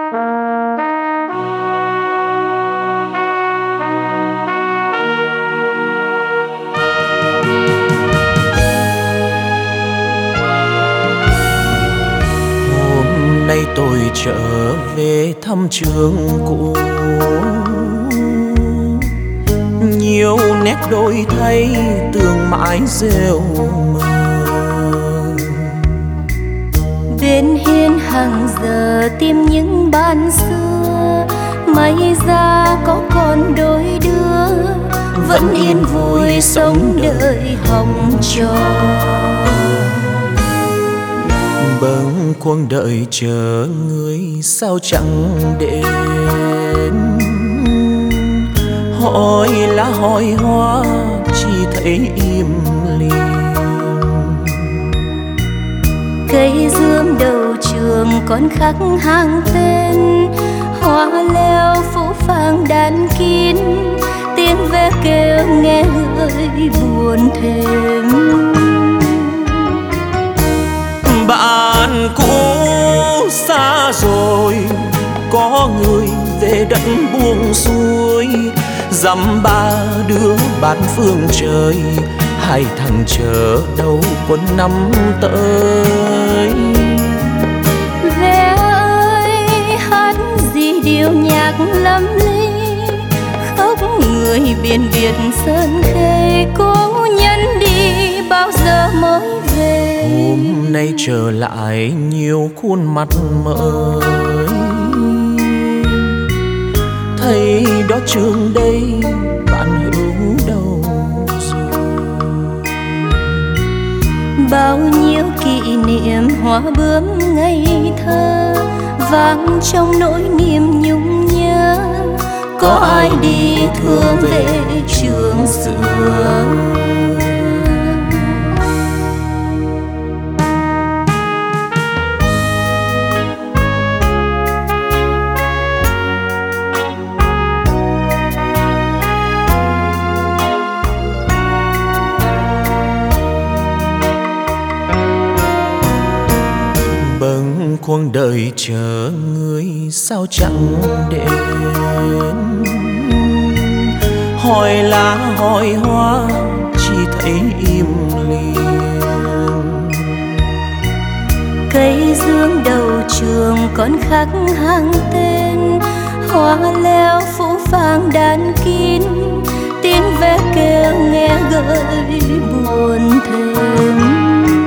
Nay tôi trở về thăm trường cũ, nhiều nét đổi thay tường mãi rêu mờ. Bên hiên hàng giờ tìm những ban xưa, may ra có còn đôi đứa vẫn yên vui sống đời hồng tròn. Bâng khuâng đợi chờ người sao chẳng đến, hỏi lá hỏi hoa chỉ thấy im lìm. Cây dương đầu trường còn khắc hàng tên, hoa leo phố phàng đàn kín, tiếng ve kêu nghe gợi buồn thêm. Bạn cũ xa rồi, có người về đất buông xuôi, dăm ba đứa bán phương trời, hai thằng chờ đâu quân năm tới. Ve ơi hát gì điệu nhạc lâm ly, khóc người biển Việt sơn khê, cố nhân đi bao giờ mới về. Hôm nay trở lại nhiều khuôn mặt mới, thấy đó trường đây bạn hữu đâu rồi. Bao nhiêu kỷ niệm hoa bướm ngây thơ, vang trong nỗi niềm nhung nhớ, có ai đi thương về trường xưa. Bâng khuâng đợi chờ người sao chẳng đến, hỏi lá hỏi hoa chỉ thấy im lìm. Cây dương đầu trường còn khắc hàng tên, hoa leo phủ phàng đàn kín, tiếng ve kêu nghe gợi buồn thêm.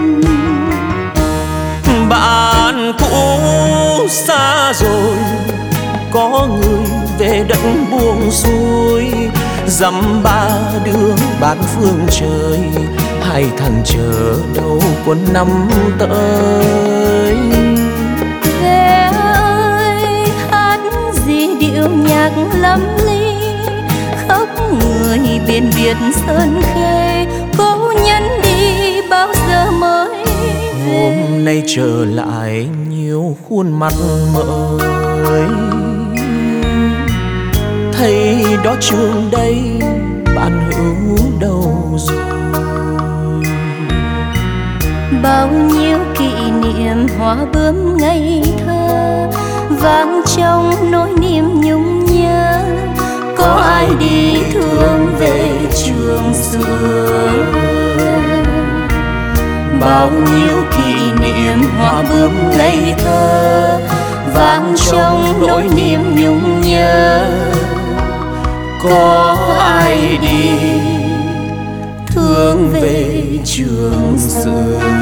Bạn cũ xa rồi, có người về đất buông xuôi, dăm ba đứa bán phương trời, hai thằng chờ đâu quân năm tới. Ve ơi hát gì điệu nhạc lâm ly, khóc người biển Việt sơn khê, cố nhân đi bao giờ mới về. Hôm nay trở lại nhiều khuôn mặt mới, thấy đó trường đây bạn hữu đâu rồi. Bao nhiêu kỷ niệm hoa bướm ngây thơ, vang trong nỗi niềm nhung nhớ, có ai đi thương về trường xưa. Bao nhiêu kỷ niệm hoa bướm ngây thơ, vang trong nỗi niềm nhung nhớ, có ai đi thương về trường xưa.